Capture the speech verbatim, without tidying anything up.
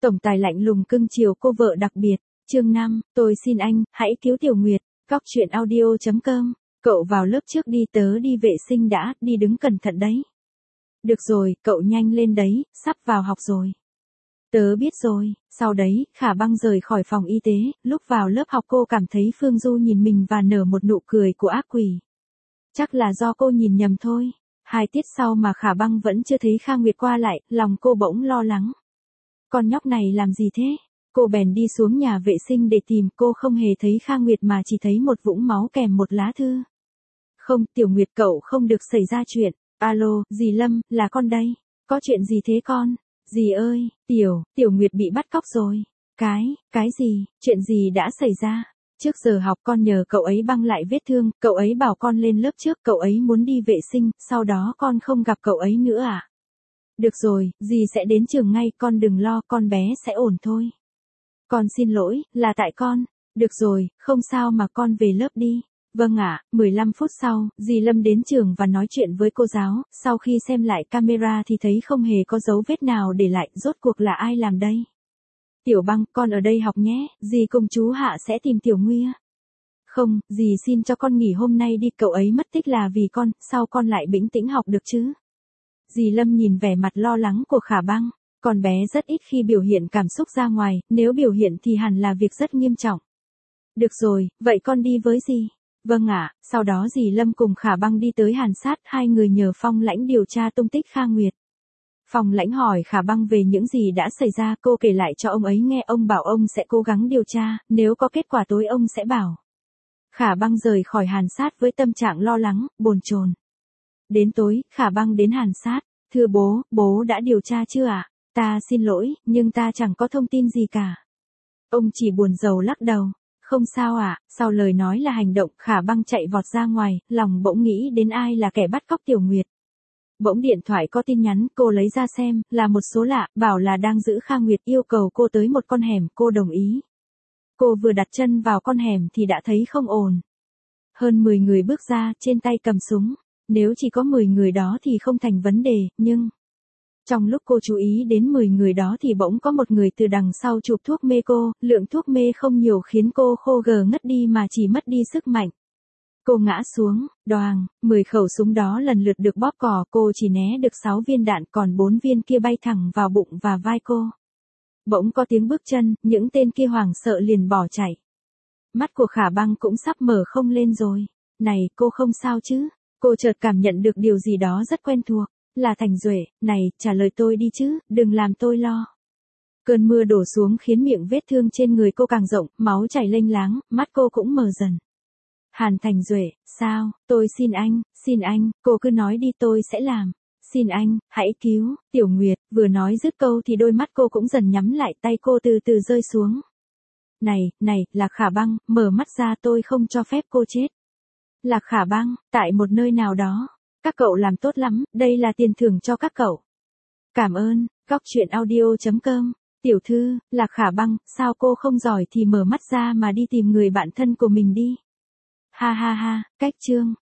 Tổng tài lạnh lùng cưng chiều cô vợ đặc biệt. Chương năm, tôi xin anh, hãy cứu Tiểu Nguyệt. Cóc truyện audio chấm com. Cậu vào lớp trước đi, tớ đi vệ sinh đã, đi đứng cẩn thận đấy. Được rồi, cậu nhanh lên đấy, sắp vào học rồi. Tớ biết rồi. Sau đấy, Khả Băng rời khỏi phòng y tế, lúc vào lớp học cô cảm thấy Phương Du nhìn mình và nở một nụ cười của ác quỷ. Chắc là do cô nhìn nhầm thôi. Hai tiết sau mà Khả Băng vẫn chưa thấy Kha Nguyệt qua lại, lòng cô bỗng lo lắng. Con nhóc này làm gì thế? Cô bèn đi xuống nhà vệ sinh để tìm, cô không hề thấy Kha Nguyệt mà chỉ thấy một vũng máu kèm một lá thư. Không, Tiểu Nguyệt cậu không được xảy ra chuyện. Alo, dì Lâm, là con đây. Có chuyện gì thế con? Dì ơi, Tiểu, Tiểu Nguyệt bị bắt cóc rồi. Cái, cái gì, chuyện gì đã xảy ra? Trước giờ học con nhờ cậu ấy băng lại vết thương, cậu ấy bảo con lên lớp trước, cậu ấy muốn đi vệ sinh, sau đó con không gặp cậu ấy nữa à? Được rồi, dì sẽ đến trường ngay, con đừng lo, con bé sẽ ổn thôi. Con xin lỗi, là tại con. Được rồi, không sao mà con về lớp đi. Vâng ạ. mười lăm phút sau, dì Lâm đến trường và nói chuyện với cô giáo, sau khi xem lại camera thì thấy không hề có dấu vết nào để lại, rốt cuộc là ai làm đây? Tiểu Băng, con ở đây học nhé, dì cùng chú Hạ sẽ tìm Tiểu Nguy. Không, dì xin cho con nghỉ hôm nay đi, cậu ấy mất tích là vì con, sao con lại bình tĩnh học được chứ? Dì Lâm nhìn vẻ mặt lo lắng của Khả Băng, con bé rất ít khi biểu hiện cảm xúc ra ngoài, nếu biểu hiện thì hẳn là việc rất nghiêm trọng. Được rồi, vậy con đi với dì. Vâng ạ. Sau đó dì Lâm cùng Khả Băng đi tới Hàn Sát, hai người nhờ Phong Lãnh điều tra tung tích Kha Nguyệt. Phong Lãnh hỏi Khả Băng về những gì đã xảy ra, cô kể lại cho ông ấy nghe, ông bảo ông sẽ cố gắng điều tra, nếu có kết quả tối ông sẽ bảo. Khả Băng rời khỏi Hàn Sát với tâm trạng lo lắng, bồn chồn. Đến tối, Khả Băng đến Hàn Sát. Thưa bố, bố đã điều tra chưa ạ? À? Ta xin lỗi, nhưng ta chẳng có thông tin gì cả. Ông chỉ buồn rầu lắc đầu. Không sao ạ. À? Sau lời nói là hành động, Khả Băng chạy vọt ra ngoài, lòng bỗng nghĩ đến ai là kẻ bắt cóc Tiểu Nguyệt. Bỗng điện thoại có tin nhắn, cô lấy ra xem, là một số lạ, bảo là đang giữ Kha Nguyệt, yêu cầu cô tới một con hẻm, cô đồng ý. Cô vừa đặt chân vào con hẻm thì đã thấy không ổn. Hơn mười người bước ra, trên tay cầm súng. Nếu chỉ có mười người đó thì không thành vấn đề, nhưng... Trong lúc cô chú ý đến mười người đó thì bỗng có một người từ đằng sau chụp thuốc mê cô, lượng thuốc mê không nhiều khiến cô khô gờ ngất đi mà chỉ mất đi sức mạnh. Cô ngã xuống, đoàng, mười khẩu súng đó lần lượt được bóp cò, cô chỉ né được sáu viên đạn, còn bốn viên kia bay thẳng vào bụng và vai cô. Bỗng có tiếng bước chân, những tên kia hoảng sợ liền bỏ chạy. Mắt của Khả Băng cũng sắp mở không lên rồi. Này, cô không sao chứ? Cô chợt cảm nhận được điều gì đó rất quen thuộc. Là Thành Duệ, này, trả lời tôi đi chứ, đừng làm tôi lo. Cơn mưa đổ xuống khiến miệng vết thương trên người cô càng rộng, máu chảy lênh láng, mắt cô cũng mờ dần. Hàn Thành Duệ, sao, tôi xin anh, xin anh, cô cứ nói đi tôi sẽ làm. Xin anh, hãy cứu, Tiểu Nguyệt, vừa nói dứt câu thì đôi mắt cô cũng dần nhắm lại, tay cô từ từ rơi xuống. Này, này, là Khả Băng, mở mắt ra, tôi không cho phép cô chết. Là Khả Băng, tại một nơi nào đó. Các cậu làm tốt lắm, đây là tiền thưởng cho các cậu. Cảm ơn. Cóc truyện audio chấm com. Tiểu thư, là Khả Băng, sao cô không giỏi thì mở mắt ra mà đi tìm người bạn thân của mình đi. Ha ha ha, cách chương.